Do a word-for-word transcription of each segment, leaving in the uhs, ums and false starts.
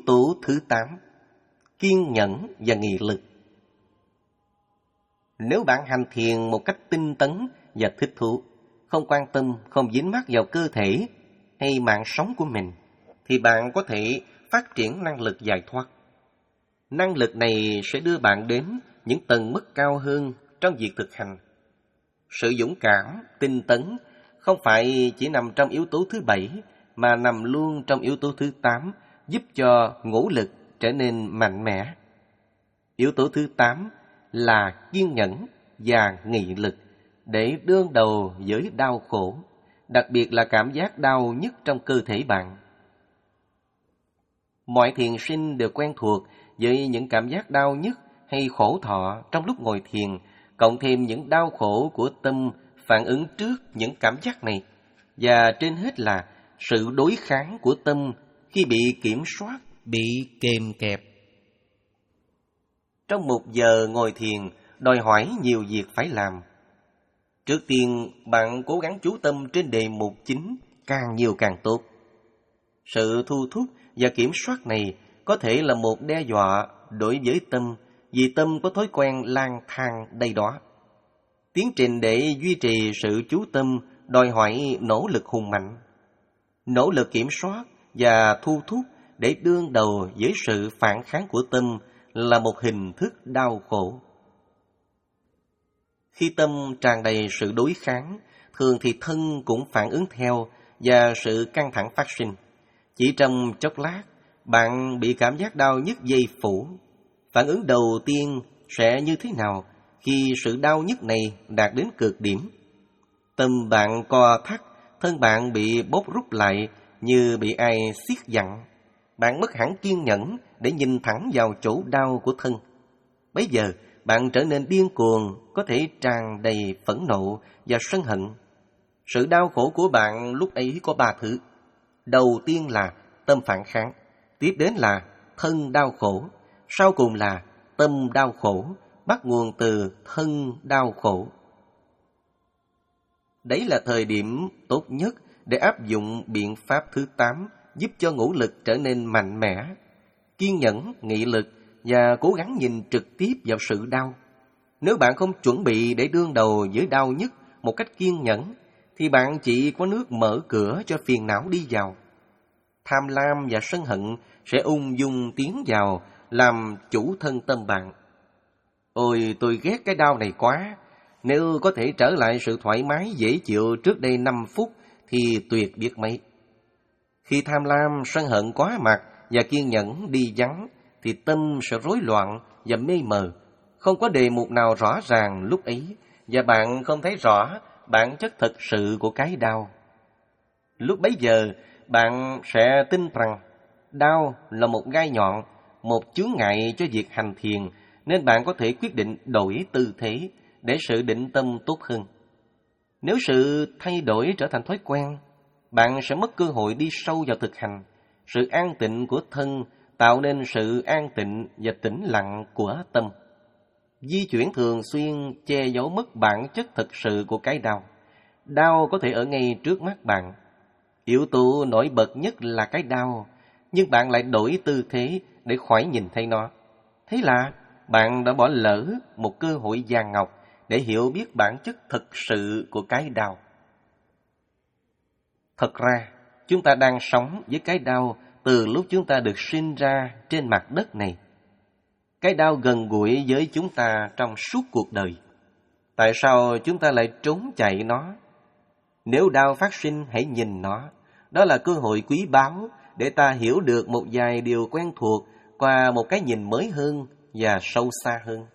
tố thứ tám, kiên nhẫn và nghị lực. Nếu bạn hành thiền một cách tinh tấn và thích thú, không quan tâm, không dính mắc vào cơ thể hay mạng sống của mình, thì bạn có thể phát triển năng lực giải thoát. Năng lực này sẽ đưa bạn đến những tầng mức cao hơn trong việc thực hành. Sự dũng cảm, tinh tấn không phải chỉ nằm trong yếu tố thứ bảy, mà nằm luôn trong yếu tố thứ tám, giúp cho ngũ lực trở nên mạnh mẽ. Yếu tố thứ tám là kiên nhẫn và nghị lực để đương đầu với đau khổ, đặc biệt là cảm giác đau nhức trong cơ thể bạn. Mọi thiền sinh đều quen thuộc với những cảm giác đau nhức hay khổ thọ trong lúc ngồi thiền, cộng thêm những đau khổ của tâm phản ứng trước những cảm giác này, và trên hết là sự đối kháng của tâm khi bị kiểm soát, bị kềm kẹp. Trong một giờ ngồi thiền đòi hỏi nhiều việc phải làm. Trước tiên, bạn cố gắng chú tâm trên đề mục chính, càng nhiều càng tốt. Sự thu thúc và kiểm soát này có thể là một đe dọa đối với tâm, vì tâm có thói quen lang thang đây đó. Tiến trình để duy trì sự chú tâm đòi hỏi nỗ lực hùng mạnh. Nỗ lực kiểm soát và thu thúc để đương đầu với sự phản kháng của tâm là một hình thức đau khổ. Khi tâm tràn đầy sự đối kháng, thường thì thân cũng phản ứng theo và sự căng thẳng phát sinh. Chỉ trong chốc lát, bạn bị cảm giác đau nhức vây phủ. Phản ứng đầu tiên sẽ như thế nào khi sự đau nhức này đạt đến cực điểm? Tâm bạn co thắt, thân bạn bị bóp rút lại như bị ai siết dặn. Bạn mất hẳn kiên nhẫn để nhìn thẳng vào chỗ đau của thân. Bấy giờ, bạn trở nên điên cuồng, có thể tràn đầy phẫn nộ và sân hận. Sự đau khổ của bạn lúc ấy có ba thứ. Đầu tiên là tâm phản kháng, tiếp đến là thân đau khổ, sau cùng là tâm đau khổ, bắt nguồn từ thân đau khổ. Đấy là thời điểm tốt nhất để áp dụng biện pháp thứ tám, giúp cho ngũ lực trở nên mạnh mẽ, kiên nhẫn, nghị lực và cố gắng nhìn trực tiếp vào sự đau. Nếu bạn không chuẩn bị để đương đầu với đau nhức một cách kiên nhẫn, thì bạn chỉ có nước mở cửa cho phiền não đi vào. Tham lam và sân hận sẽ ung dung tiến vào, làm chủ thân tâm bạn. Ôi, tôi ghét cái đau này quá. Nếu có thể trở lại sự thoải mái dễ chịu trước đây năm phút thì tuyệt biết mấy. Khi tham lam, sân hận quá mặt và kiên nhẫn đi vắng, thì tâm sẽ rối loạn và mê mờ. Không có đề mục nào rõ ràng lúc ấy, và bạn không thấy rõ bản chất thực sự của cái đau. Lúc bấy giờ, bạn sẽ tin rằng đau là một gai nhọn, một chướng ngại cho việc hành thiền, nên bạn có thể quyết định đổi tư thế để sự định tâm tốt hơn. Nếu sự thay đổi trở thành thói quen, bạn sẽ mất cơ hội đi sâu vào thực hành. Sự an tịnh của thân tạo nên sự an tịnh và tĩnh lặng của tâm. Di chuyển thường xuyên che giấu mất bản chất thực sự của cái đau. Đau có thể ở ngay trước mắt bạn. Yếu tố nổi bật nhất là cái đau, nhưng bạn lại đổi tư thế để khỏi nhìn thấy nó. Thế là bạn đã bỏ lỡ một cơ hội vàng ngọc để hiểu biết bản chất thực sự của cái đau. Thật ra, chúng ta đang sống với cái đau từ lúc chúng ta được sinh ra trên mặt đất này. Cái đau gần gũi với chúng ta trong suốt cuộc đời. Tại sao chúng ta lại trốn chạy nó? Nếu đau phát sinh, hãy nhìn nó. Đó là cơ hội quý báu để ta hiểu được một vài điều quen thuộc qua một cái nhìn mới hơn và sâu xa hơn.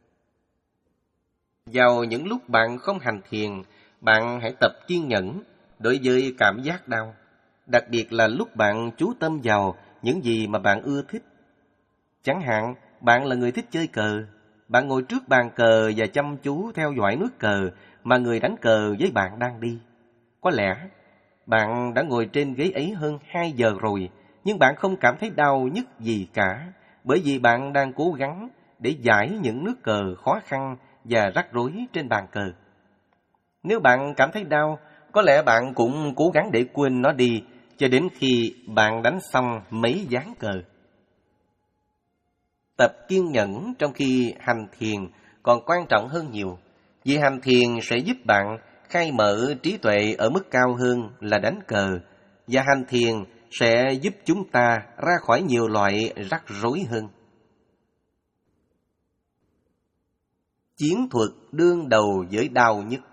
Vào những lúc bạn không hành thiền, bạn hãy tập kiên nhẫn đối với cảm giác đau, đặc biệt là lúc bạn chú tâm vào những gì mà bạn ưa thích. Chẳng hạn, bạn là người thích chơi cờ, bạn ngồi trước bàn cờ và chăm chú theo dõi nước cờ mà người đánh cờ với bạn đang đi. Có lẽ bạn đã ngồi trên ghế ấy hơn hai giờ rồi, nhưng bạn không cảm thấy đau nhức gì cả, bởi vì bạn đang cố gắng để giải những nước cờ khó khăn và rắc rối trên bàn cờ. Nếu bạn cảm thấy đau, có lẽ bạn cũng cố gắng để quên nó đi cho đến khi bạn đánh xong mấy ván cờ. Tập kiên nhẫn trong khi hành thiền còn quan trọng hơn nhiều, vì hành thiền sẽ giúp bạn khai mở trí tuệ ở mức cao hơn là đánh cờ, và hành thiền sẽ giúp chúng ta ra khỏi nhiều loại rắc rối hơn. Chiến thuật đương đầu với đau nhức.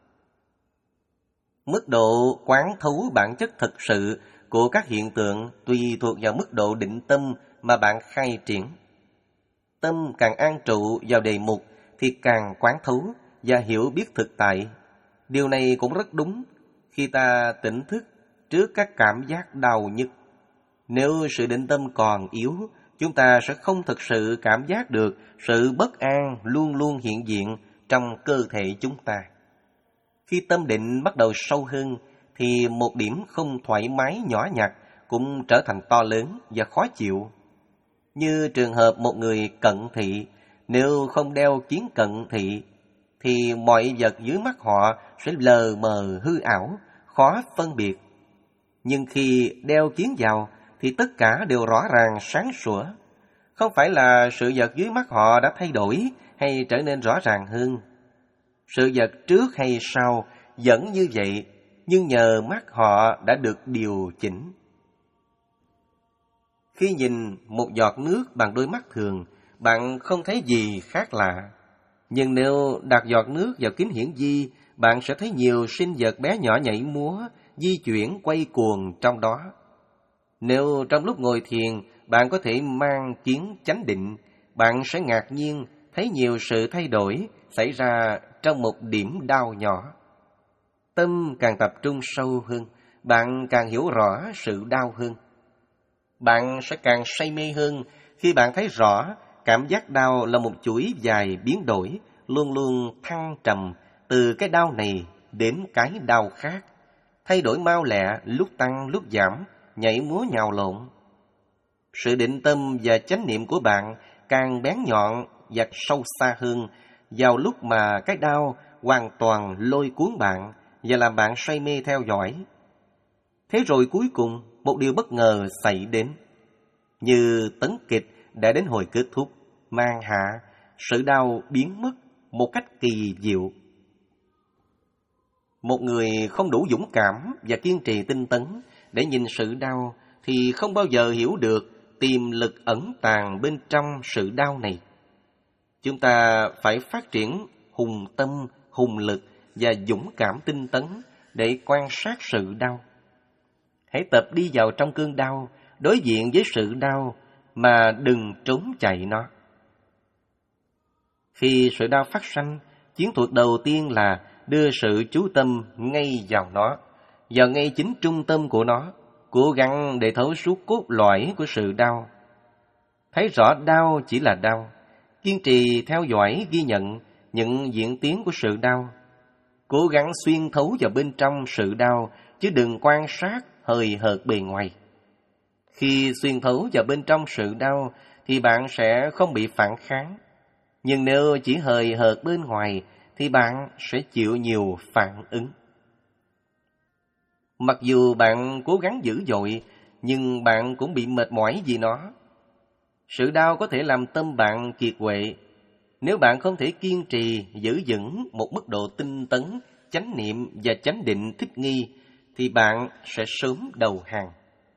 Mức độ quán thấu bản chất thực sự của các hiện tượng tùy thuộc vào mức độ định tâm mà bạn khai triển. Tâm càng an trụ vào đề mục thì càng quán thấu và hiểu biết thực tại. Điều này cũng rất đúng khi ta tỉnh thức trước các cảm giác đau nhức. Nếu sự định tâm còn yếu, chúng ta sẽ không thực sự cảm giác được sự bất an luôn luôn hiện diện trong cơ thể chúng ta. Khi tâm định bắt đầu sâu hơn, thì một điểm không thoải mái nhỏ nhặt cũng trở thành to lớn và khó chịu. Như trường hợp một người cận thị, nếu không đeo kiến cận thị, thì mọi vật dưới mắt họ sẽ lờ mờ hư ảo, khó phân biệt. Nhưng khi đeo kiến vào, thì tất cả đều rõ ràng sáng sủa. Không phải là sự vật dưới mắt họ đã thay đổi hay trở nên rõ ràng hơn. Sự vật trước hay sau vẫn như vậy, nhưng nhờ mắt họ đã được điều chỉnh. Khi nhìn một giọt nước bằng đôi mắt thường, bạn không thấy gì khác lạ. Nhưng nếu đặt giọt nước vào kính hiển vi, bạn sẽ thấy nhiều sinh vật bé nhỏ nhảy múa, di chuyển quay cuồng trong đó. Nếu trong lúc ngồi thiền, bạn có thể mang kiến chánh định, bạn sẽ ngạc nhiên thấy nhiều sự thay đổi xảy ra trong một điểm đau nhỏ. Tâm càng tập trung sâu hơn, bạn càng hiểu rõ sự đau hơn. Bạn sẽ càng say mê hơn khi bạn thấy rõ cảm giác đau là một chuỗi dài biến đổi, luôn luôn thăng trầm từ cái đau này đến cái đau khác, thay đổi mau lẹ, lúc tăng lúc giảm, nhảy múa nhào lộn. Sự định tâm và chánh niệm của bạn càng bén nhọn và sâu xa hơn vào lúc mà cái đau hoàn toàn lôi cuốn bạn và làm bạn say mê theo dõi. Thế rồi cuối cùng, một điều bất ngờ xảy đến. Như tấn kịch đã đến hồi kết thúc, mang hạ, sự đau biến mất một cách kỳ diệu. Một người không đủ dũng cảm và kiên trì tinh tấn để nhìn sự đau thì không bao giờ hiểu được tiềm lực ẩn tàng bên trong sự đau này. Chúng ta phải phát triển hùng tâm, hùng lực và dũng cảm tinh tấn để quan sát sự đau. Hãy tập đi vào trong cơn đau, đối diện với sự đau mà đừng trốn chạy nó. Khi sự đau phát sanh, chiến thuật đầu tiên là đưa sự chú tâm ngay vào nó, vào ngay chính trung tâm của nó, cố gắng để thấu suốt cốt lõi của sự đau. Thấy rõ đau chỉ là đau, kiên trì theo dõi ghi nhận những diễn tiến của sự đau. Cố gắng xuyên thấu vào bên trong sự đau, chứ đừng quan sát hời hợt bề ngoài. Khi xuyên thấu vào bên trong sự đau thì bạn sẽ không bị phản kháng. Nhưng nếu chỉ hời hợt bên ngoài thì bạn sẽ chịu nhiều phản ứng. Mặc dù bạn cố gắng dữ dội, nhưng bạn cũng bị mệt mỏi vì nó. Sự đau có thể làm tâm bạn kiệt quệ. Nếu bạn không thể kiên trì giữ vững một mức độ tinh tấn, chánh niệm và chánh định thích nghi, thì bạn sẽ sớm đầu hàng.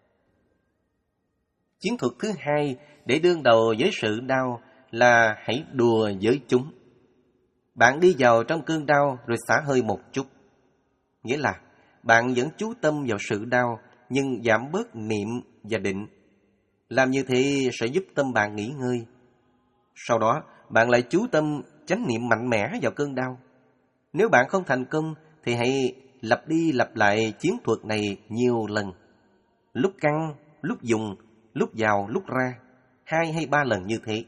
Chiến thuật thứ hai để đương đầu với sự đau là hãy đùa với chúng. Bạn đi vào trong cơn đau rồi xả hơi một chút. Nghĩa là bạn vẫn chú tâm vào sự đau nhưng giảm bớt niệm và định. Làm như thế sẽ giúp tâm bạn nghỉ ngơi. Sau đó, bạn lại chú tâm chánh niệm mạnh mẽ vào cơn đau. Nếu bạn không thành công thì hãy lặp đi lặp lại chiến thuật này nhiều lần. Lúc căng, lúc dùng, lúc vào, lúc ra, hai hay ba lần như thế.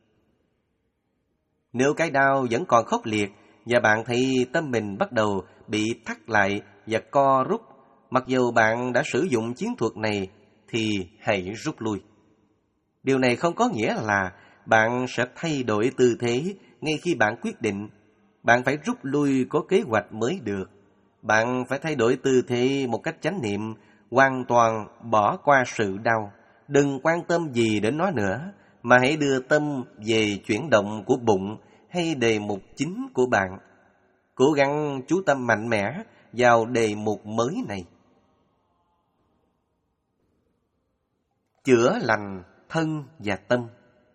Nếu cái đau vẫn còn khốc liệt và bạn thấy tâm mình bắt đầu bị thắt lại và co rút, mặc dù bạn đã sử dụng chiến thuật này, thì hãy rút lui. Điều này không có nghĩa là bạn sẽ thay đổi tư thế ngay khi bạn quyết định. Bạn phải rút lui có kế hoạch mới được. Bạn phải thay đổi tư thế một cách chánh niệm, hoàn toàn bỏ qua sự đau. Đừng quan tâm gì đến nó nữa, mà hãy đưa tâm về chuyển động của bụng hay đề mục chính của bạn. Cố gắng chú tâm mạnh mẽ vào đề mục mới này. Chữa lành thân và tâm.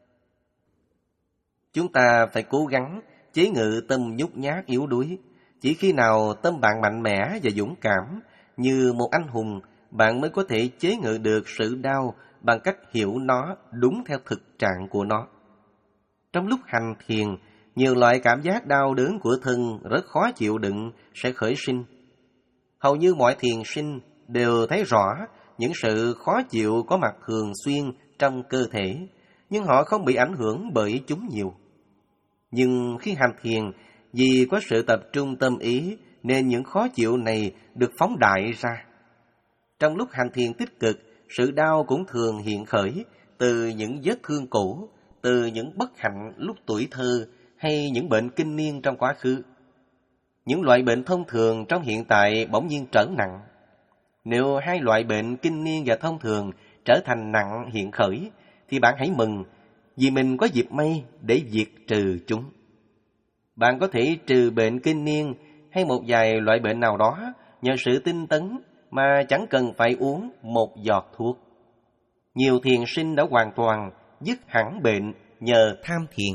Chúng ta phải cố gắng chế ngự tâm nhút nhát yếu đuối. Chỉ khi nào tâm bạn mạnh mẽ và dũng cảm như một anh hùng, bạn mới có thể chế ngự được sự đau bằng cách hiểu nó đúng theo thực trạng của nó. Trong lúc hành thiền, nhiều loại cảm giác đau đớn của thân rất khó chịu đựng sẽ khởi sinh. Hầu như mọi thiền sinh đều thấy rõ những sự khó chịu có mặt thường xuyên trong cơ thể, nhưng họ không bị ảnh hưởng bởi chúng nhiều. Nhưng khi hành thiền, vì có sự tập trung tâm ý nên những khó chịu này được phóng đại ra. Trong lúc hành thiền tích cực, sự đau cũng thường hiện khởi từ những vết thương cũ, từ những bất hạnh lúc tuổi thơ hay những bệnh kinh niên trong quá khứ. Những loại bệnh thông thường trong hiện tại bỗng nhiên trở nặng. Nếu hai loại bệnh kinh niên và thông thường trở thành nặng hiện khởi, thì bạn hãy mừng vì mình có dịp may để diệt trừ chúng. Bạn có thể trừ bệnh kinh niên hay một vài loại bệnh nào đó nhờ sự tinh tấn mà chẳng cần phải uống một giọt thuốc. Nhiều thiền sinh đã hoàn toàn dứt hẳn bệnh nhờ tham thiền.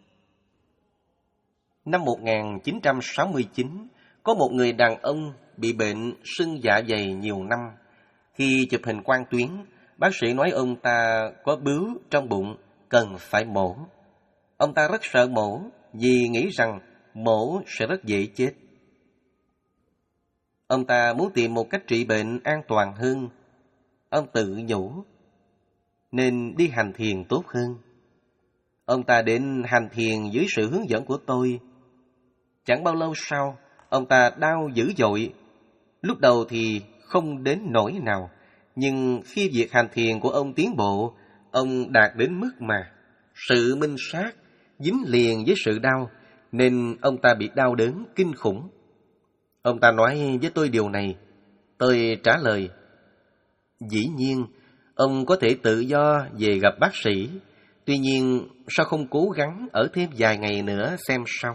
Năm một nghìn chín trăm sáu mươi chín, có một người đàn ông bị bệnh sưng dạ dày nhiều năm. Khi chụp hình quang tuyến, bác sĩ nói ông ta có bướu trong bụng, cần phải mổ. Ông ta rất sợ mổ vì nghĩ rằng mổ sẽ rất dễ chết. Ông ta muốn tìm một cách trị bệnh an toàn hơn. Ông tự nhủ nên đi hành thiền tốt hơn. Ông ta đến hành thiền dưới sự hướng dẫn của tôi. Chẳng bao lâu sau, ông ta đau dữ dội. Lúc đầu thì không đến nỗi nào, nhưng khi việc hành thiền của ông tiến bộ, ông đạt đến mức mà sự minh sát dính liền với sự đau, nên ông ta bị đau đớn kinh khủng. Ông ta nói với tôi điều này. Tôi trả lời, dĩ nhiên, ông có thể tự do về gặp bác sĩ. Tuy nhiên, sao không cố gắng ở thêm vài ngày nữa xem sao?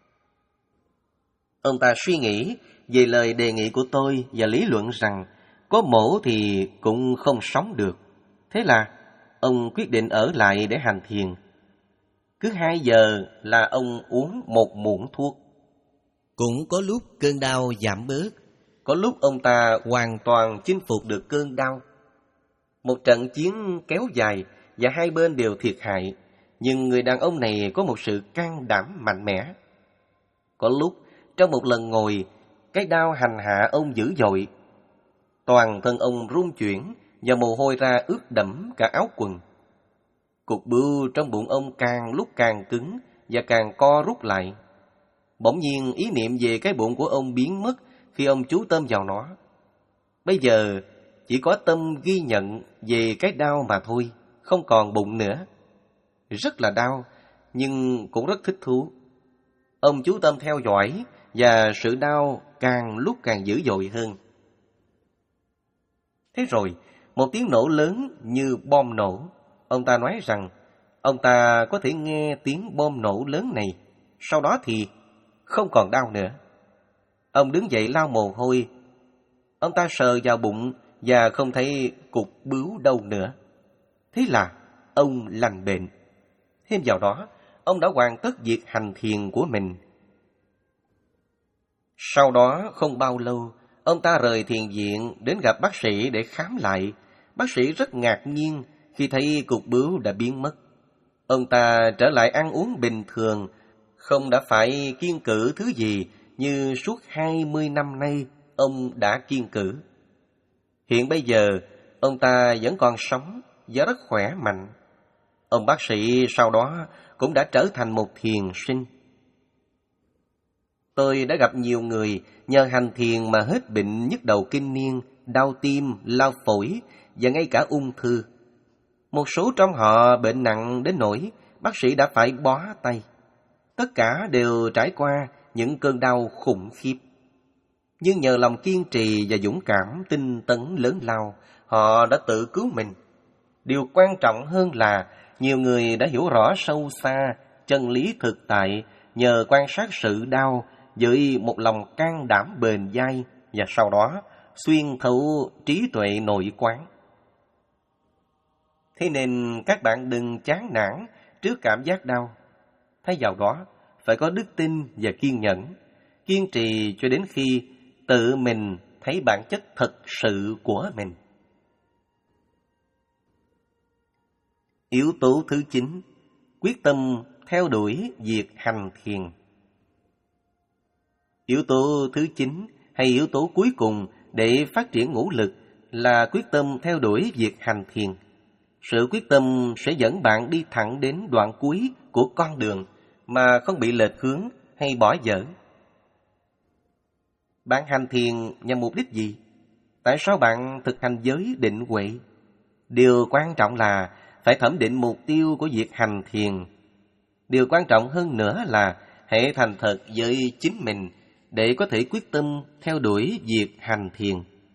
Ông ta suy nghĩ về lời đề nghị của tôi và lý luận rằng có mổ thì cũng không sống được. Thế là ông quyết định ở lại để hành thiền. Cứ hai giờ là ông uống một muỗng thuốc. Cũng có lúc cơn đau giảm bớt, có lúc ông ta hoàn toàn chinh phục được cơn đau. Một trận chiến kéo dài và hai bên đều thiệt hại, nhưng người đàn ông này có một sự can đảm mạnh mẽ. Có lúc, trong một lần ngồi, cái đau hành hạ ông dữ dội. Toàn thân ông run chuyển và mồ hôi ra ướt đẫm cả áo quần. Cục bướu trong bụng ông càng lúc càng cứng và càng co rút lại. Bỗng nhiên ý niệm về cái bụng của ông biến mất khi ông chú tâm vào nó. Bây giờ chỉ có tâm ghi nhận về cái đau mà thôi, không còn bụng nữa. Rất là đau, nhưng cũng rất thích thú. Ông chú tâm theo dõi và sự đau càng lúc càng dữ dội hơn. Thế rồi, một tiếng nổ lớn như bom nổ. Ông ta nói rằng ông ta có thể nghe tiếng bom nổ lớn này. Sau đó thì không còn đau nữa. Ông đứng dậy lau mồ hôi. Ông ta sờ vào bụng và không thấy cục bướu đâu nữa. Thế là ông lành bệnh. Thêm vào đó, ông đã hoàn tất việc hành thiền của mình. Sau đó không bao lâu, ông ta rời thiền viện đến gặp bác sĩ để khám lại. Bác sĩ rất ngạc nhiên khi thấy cục bướu đã biến mất. Ông ta trở lại ăn uống bình thường, không đã phải kiêng cữ thứ gì như suốt hai mươi năm nay ông đã kiêng cữ. Hiện bây giờ, ông ta vẫn còn sống và rất khỏe mạnh. Ông bác sĩ sau đó cũng đã trở thành một thiền sinh. Tôi đã gặp nhiều người nhờ hành thiền mà hết bệnh nhức đầu kinh niên, đau tim, lao phổi và ngay cả ung thư. Một số trong họ bệnh nặng đến nỗi bác sĩ đã phải bó tay. Tất cả đều trải qua những cơn đau khủng khiếp. Nhưng nhờ lòng kiên trì và dũng cảm tinh tấn lớn lao, họ đã tự cứu mình. Điều quan trọng hơn là nhiều người đã hiểu rõ sâu xa chân lý thực tại nhờ quan sát sự đau với một lòng can đảm bền dai và sau đó xuyên thấu trí tuệ nội quán. Thế nên các bạn đừng chán nản trước cảm giác đau. Thay vào đó, phải có đức tin và kiên nhẫn, kiên trì cho đến khi tự mình thấy bản chất thật sự của mình. Yếu tố thứ chín, quyết tâm theo đuổi việc hành thiền. Yếu tố thứ chín hay yếu tố cuối cùng để phát triển ngũ lực là quyết tâm theo đuổi việc hành thiền. Sự quyết tâm sẽ dẫn bạn đi thẳng đến đoạn cuối của con đường mà không bị lệch hướng hay bỏ dở. Bạn hành thiền nhằm mục đích gì? Tại sao bạn thực hành giới định huệ? Điều quan trọng là phải thẩm định mục tiêu của việc hành thiền. Điều quan trọng hơn nữa là hãy thành thật với chính mình để có thể quyết tâm theo đuổi việc hành thiền.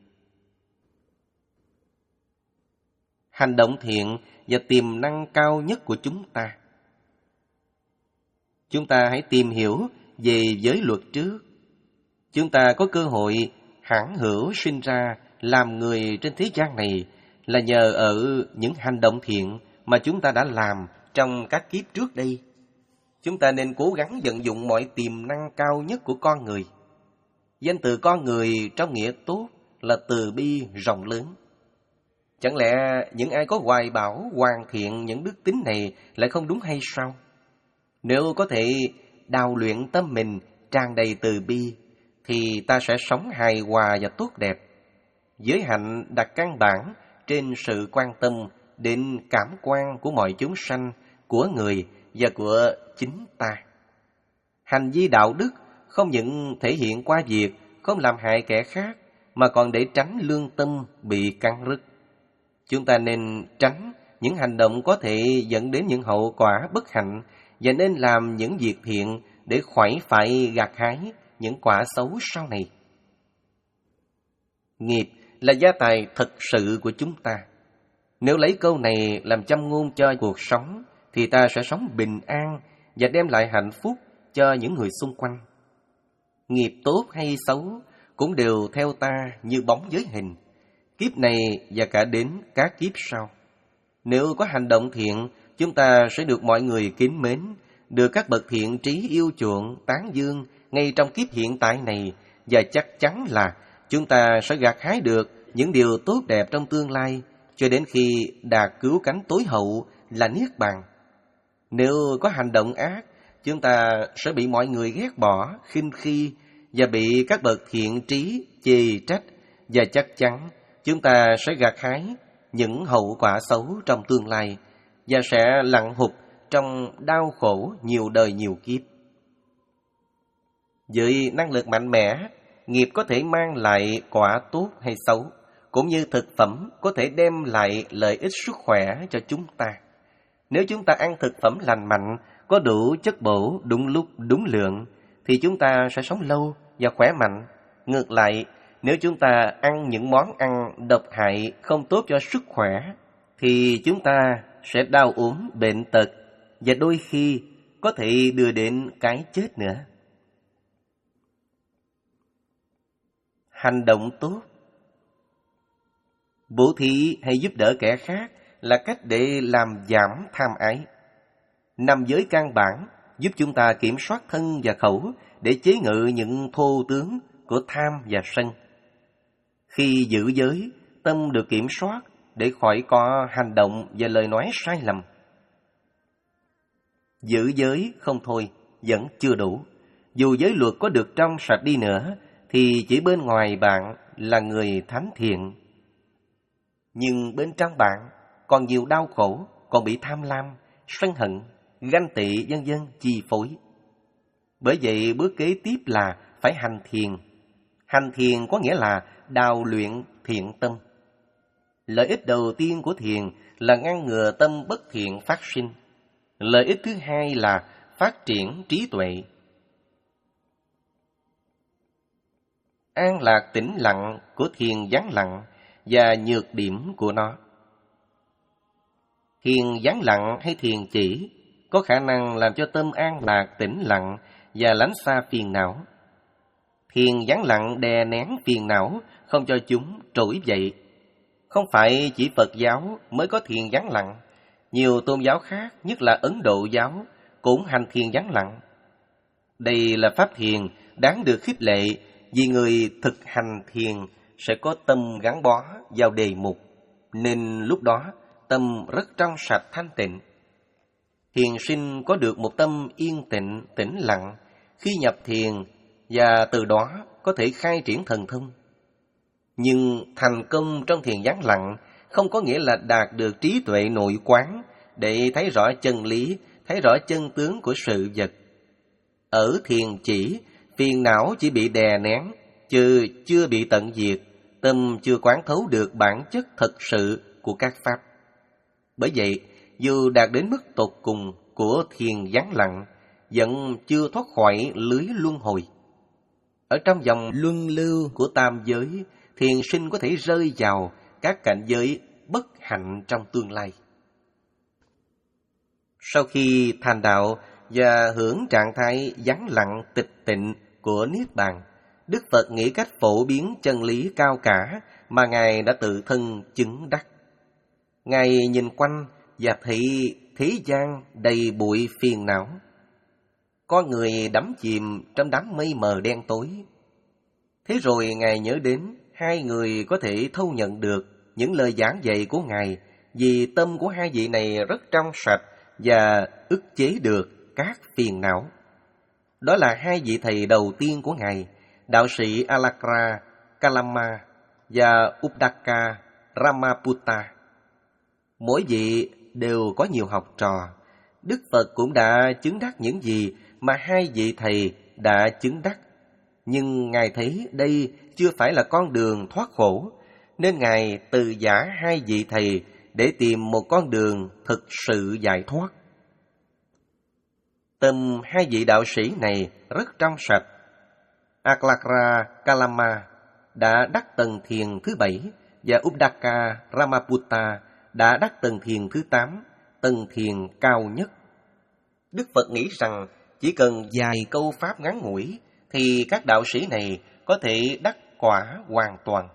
Hành động thiện và tiềm năng cao nhất của chúng ta. Chúng ta hãy tìm hiểu về giới luật trước. Chúng ta có cơ hội hãn hữu sinh ra làm người trên thế gian này là nhờ ở những hành động thiện mà chúng ta đã làm trong các kiếp trước đây. Chúng ta nên cố gắng vận dụng mọi tiềm năng cao nhất của con người. Danh từ con người trong nghĩa tốt là từ bi rộng lớn. Chẳng lẽ những ai có hoài bão hoàn thiện những đức tính này lại không đúng hay sao? Nếu có thể đào luyện tâm mình tràn đầy từ bi, thì ta sẽ sống hài hòa và tốt đẹp. Giới hạnh đặt căn bản trên sự quan tâm đến cảm quan của mọi chúng sanh, của người và của chính ta. Hành vi đạo đức không những thể hiện qua việc không làm hại kẻ khác, mà còn để tránh lương tâm bị cắn rứt. Chúng ta nên tránh những hành động có thể dẫn đến những hậu quả bất hạnh và nên làm những việc thiện để khỏi phải gặt hái những quả xấu sau này. Nghiệp là gia tài thật sự của chúng ta. Nếu lấy câu này làm châm ngôn cho cuộc sống, thì ta sẽ sống bình an và đem lại hạnh phúc cho những người xung quanh. Nghiệp tốt hay xấu cũng đều theo ta như bóng giới hình, kiếp này và cả đến các kiếp sau. Nếu có hành động thiện, chúng ta sẽ được mọi người kính mến, được các bậc thiện trí yêu chuộng, tán dương ngay trong kiếp hiện tại này, và chắc chắn là chúng ta sẽ gặt hái được những điều tốt đẹp trong tương lai cho đến khi đạt cứu cánh tối hậu là niết bàn. Nếu có hành động ác, chúng ta sẽ bị mọi người ghét bỏ, khinh khi và bị các bậc thiện trí chê trách, và chắc chắn chúng ta sẽ gặt hái những hậu quả xấu trong tương lai và sẽ lặn hụt trong đau khổ nhiều đời nhiều kiếp. Với năng lực mạnh mẽ, nghiệp có thể mang lại quả tốt hay xấu, cũng như thực phẩm có thể đem lại lợi ích sức khỏe cho chúng ta. Nếu chúng ta ăn thực phẩm lành mạnh, có đủ chất bổ đúng lúc đúng lượng, thì chúng ta sẽ sống lâu và khỏe mạnh. Ngược lại, nếu chúng ta ăn những món ăn độc hại không tốt cho sức khỏe, thì chúng ta sẽ đau ốm, bệnh tật và đôi khi có thể đưa đến cái chết nữa. Hành động tốt, bố thí hay giúp đỡ kẻ khác là cách để làm giảm tham ái. Năm giới căn bản giúp chúng ta kiểm soát thân và khẩu để chế ngự những thô tướng của tham và sân. Khi giữ giới, tâm được kiểm soát để khỏi có hành động và lời nói sai lầm. Giữ giới không thôi, vẫn chưa đủ. Dù giới luật có được trong sạch đi nữa, thì chỉ bên ngoài bạn là người thánh thiện. Nhưng bên trong bạn còn nhiều đau khổ, còn bị tham lam, sân hận, ganh tị vân vân chi phối. Bởi vậy bước kế tiếp là phải hành thiền. Hành thiền có nghĩa là đào luyện thiện tâm. Lợi ích đầu tiên của thiền là ngăn ngừa tâm bất thiện phát sinh. Lợi ích thứ hai là phát triển trí tuệ. An lạc tĩnh lặng của thiền vắng lặng và nhược điểm của nó. Thiền vắng lặng hay thiền chỉ có khả năng làm cho tâm an lạc tĩnh lặng và lánh xa phiền não. Thiền vắng lặng đè nén phiền não, không cho chúng trỗi dậy. Không phải chỉ Phật giáo mới có thiền vắng lặng, nhiều tôn giáo khác, nhất là Ấn Độ giáo, cũng hành thiền vắng lặng. Đây là pháp thiền đáng được khích lệ, vì người thực hành thiền sẽ có tâm gắn bó vào đề mục, nên lúc đó tâm rất trong sạch thanh tịnh. Thiền sinh có được một tâm yên tịnh, tĩnh lặng khi nhập thiền, và từ đó có thể khai triển thần thông. Nhưng thành công trong thiền vắng lặng không có nghĩa là đạt được trí tuệ nội quán để thấy rõ chân lý, thấy rõ chân tướng của sự vật. Ở thiền chỉ, phiền não chỉ bị đè nén, chứ chưa bị tận diệt, tâm chưa quán thấu được bản chất thật sự của các pháp. Bởi vậy, dù đạt đến mức tột cùng của thiền vắng lặng, vẫn chưa thoát khỏi lưới luân hồi. Ở trong vòng luân lưu của tam giới, thiền sinh có thể rơi vào các cảnh giới bất hạnh trong tương lai. Sau khi thành đạo và hưởng trạng thái vắng lặng tịch tịnh của Niết Bàn, Đức Phật nghĩ cách phổ biến chân lý cao cả mà Ngài đã tự thân chứng đắc. Ngài nhìn quanh và thấy thế gian đầy bụi phiền não. Có người đắm chìm trong đám mây mờ đen tối. Thế rồi Ngài nhớ đến hai người có thể thâu nhận được những lời giảng dạy của Ngài, vì tâm của hai vị này rất trong sạch và ức chế được các phiền não. Đó là hai vị thầy đầu tiên của Ngài, đạo sĩ Alakra Kalama và Uddaka Ramaputta. Mỗi vị đều có nhiều học trò. Đức Phật cũng đã chứng đắc những gì mà hai vị thầy đã chứng đắc. Nhưng Ngài thấy đây chưa phải là con đường thoát khổ, nên Ngài từ giã hai vị thầy để tìm một con đường thực sự giải thoát. Tâm hai vị đạo sĩ này rất trong sạch. Alakra Kalama đã đắc tầng thiền thứ bảy và Uddaka Ramaputta đã đắc tầng thiền thứ tám, tầng thiền cao nhất. Đức Phật nghĩ rằng chỉ cần vài câu pháp ngắn ngủi thì các đạo sĩ này có thể đắc quả hoàn toàn.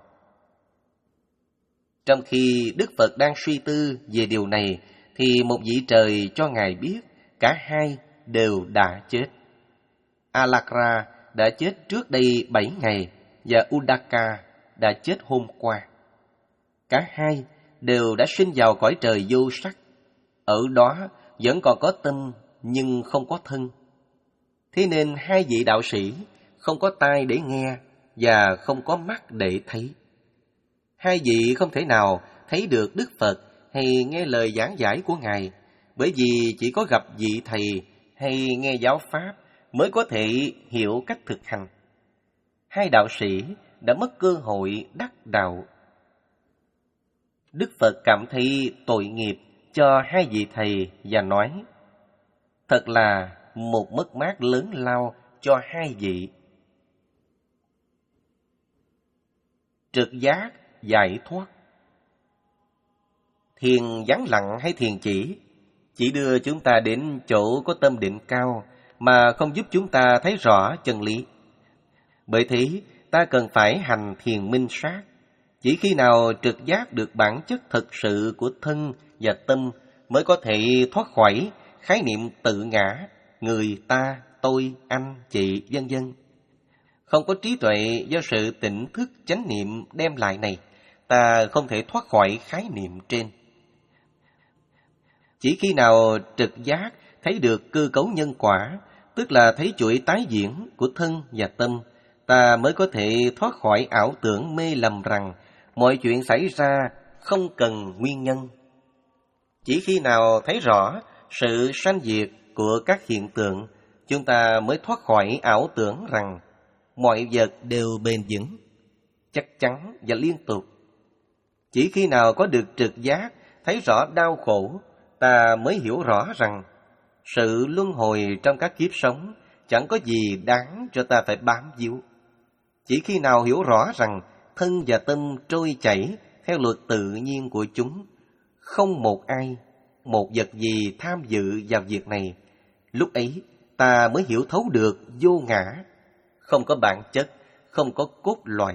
Trong khi Đức Phật đang suy tư về điều này thì một vị trời cho Ngài biết cả hai đều đã chết. Alakra đã chết trước đây bảy ngày và Uddaka đã chết hôm qua. Cả hai đều đã sinh vào cõi trời vô sắc. Ở đó vẫn còn có tâm nhưng không có thân. Thế nên hai vị đạo sĩ không có tai để nghe và không có mắt để thấy. Hai vị không thể nào thấy được Đức Phật hay nghe lời giảng giải của Ngài, bởi vì chỉ có gặp vị thầy hay nghe giáo pháp mới có thể hiểu cách thực hành. Hai đạo sĩ đã mất cơ hội đắc đạo. Đức Phật cảm thấy tội nghiệp cho hai vị thầy và nói: thật là một mất mát lớn lao cho hai vị. Trực giác giải thoát. Thiền vắng lặng hay thiền chỉ chỉ đưa chúng ta đến chỗ có tâm định cao mà không giúp chúng ta thấy rõ chân lý. Bởi thế, ta cần phải hành thiền minh sát. Chỉ khi nào trực giác được bản chất thực sự của thân và tâm mới có thể thoát khỏi khái niệm tự ngã, người, ta, tôi, anh, chị, vân vân. Không có trí tuệ do sự tỉnh thức chánh niệm đem lại này, ta không thể thoát khỏi khái niệm trên. Chỉ khi nào trực giác thấy được cơ cấu nhân quả, tức là thấy chuỗi tái diễn của thân và tâm, ta mới có thể thoát khỏi ảo tưởng mê lầm rằng mọi chuyện xảy ra không cần nguyên nhân. Chỉ khi nào thấy rõ sự sanh diệt của các hiện tượng, chúng ta mới thoát khỏi ảo tưởng rằng mọi vật đều bền vững, chắc chắn và liên tục. Chỉ khi nào có được trực giác thấy rõ đau khổ, ta mới hiểu rõ rằng sự luân hồi trong các kiếp sống chẳng có gì đáng cho ta phải bám víu. Chỉ khi nào hiểu rõ rằng thân và tâm trôi chảy theo luật tự nhiên của chúng, không một ai, một vật gì tham dự vào việc này, lúc ấy ta mới hiểu thấu được vô ngã, không có bản chất, không có cốt lõi.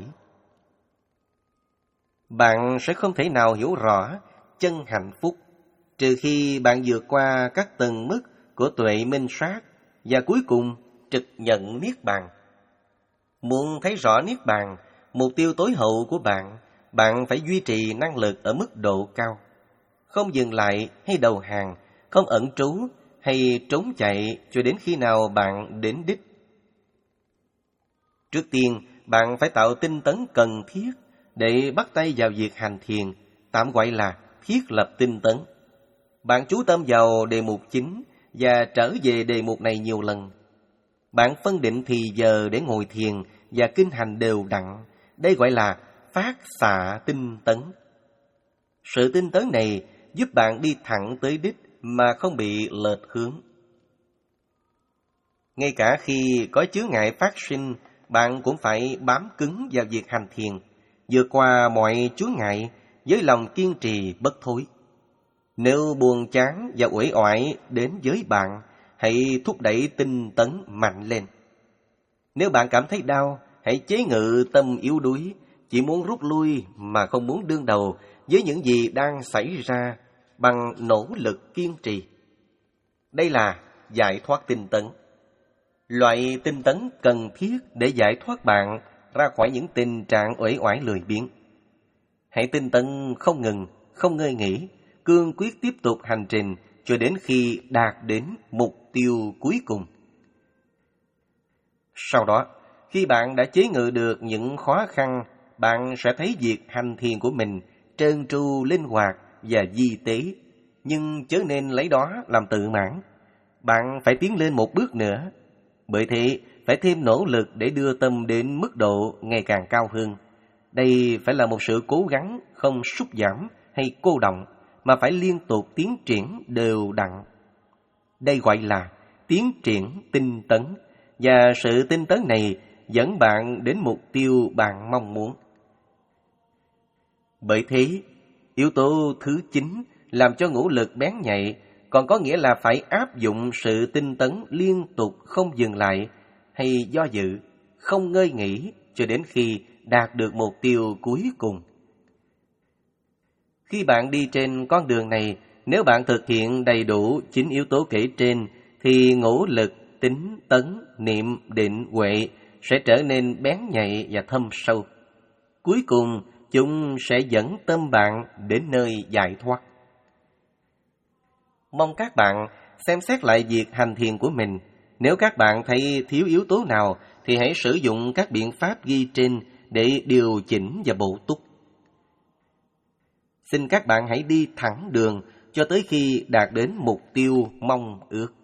Bạn sẽ không thể nào hiểu rõ chân hạnh phúc trừ khi bạn vượt qua các tầng mức của tuệ minh sát và cuối cùng trực nhận niết bàn. Muốn thấy rõ niết bàn, mục tiêu tối hậu của bạn, bạn phải duy trì năng lực ở mức độ cao, không dừng lại hay đầu hàng, không ẩn trú hay trốn chạy cho đến khi nào bạn đến đích. Trước tiên, bạn phải tạo tinh tấn cần thiết để bắt tay vào việc hành thiền, tạm gọi là thiết lập tinh tấn. Bạn chú tâm vào đề mục chính và trở về đề mục này nhiều lần. Bạn phân định thì giờ để ngồi thiền và kinh hành đều đặn. Đây gọi là phát xạ tinh tấn. Sự tinh tấn này giúp bạn đi thẳng tới đích mà không bị lệch hướng. Ngay cả khi có chướng ngại phát sinh, bạn cũng phải bám cứng vào việc hành thiền, vượt qua mọi chướng ngại với lòng kiên trì bất thối. Nếu buồn chán và uể oải đến với bạn, hãy thúc đẩy tinh tấn mạnh lên. Nếu bạn cảm thấy đau, hãy chế ngự tâm yếu đuối, chỉ muốn rút lui mà không muốn đương đầu với những gì đang xảy ra bằng nỗ lực kiên trì. Đây là giải thoát tinh tấn. Loại tinh tấn cần thiết để giải thoát bạn ra khỏi những tình trạng uể oải lười biếng. Hãy tinh tấn không ngừng, không ngơi nghỉ, cương quyết tiếp tục hành trình cho đến khi đạt đến mục tiêu cuối cùng. Sau đó, khi bạn đã chế ngự được những khó khăn, bạn sẽ thấy việc hành thiền của mình trơn tru, linh hoạt và di tế, nhưng chớ nên lấy đó làm tự mãn. Bạn phải tiến lên một bước nữa. Bởi thế, phải thêm nỗ lực để đưa tâm đến mức độ ngày càng cao hơn. Đây phải là một sự cố gắng không sút giảm hay cô động, mà phải liên tục tiến triển đều đặn. Đây gọi là tiến triển tinh tấn, và sự tinh tấn này dẫn bạn đến mục tiêu bạn mong muốn. Bởi thế, yếu tố thứ chín làm cho ngũ lực bén nhạy còn có nghĩa là phải áp dụng sự tinh tấn liên tục không dừng lại hay do dự, không ngơi nghỉ cho đến khi đạt được mục tiêu cuối cùng. Khi bạn đi trên con đường này, nếu bạn thực hiện đầy đủ chín yếu tố kể trên, thì ngũ lực, tính, tấn, niệm, định, huệ sẽ trở nên bén nhạy và thâm sâu. Cuối cùng, chúng sẽ dẫn tâm bạn đến nơi giải thoát. Mong các bạn xem xét lại việc hành thiền của mình. Nếu các bạn thấy thiếu yếu tố nào, thì hãy sử dụng các biện pháp ghi trên để điều chỉnh và bổ túc. Xin các bạn hãy đi thẳng đường cho tới khi đạt đến mục tiêu mong ước.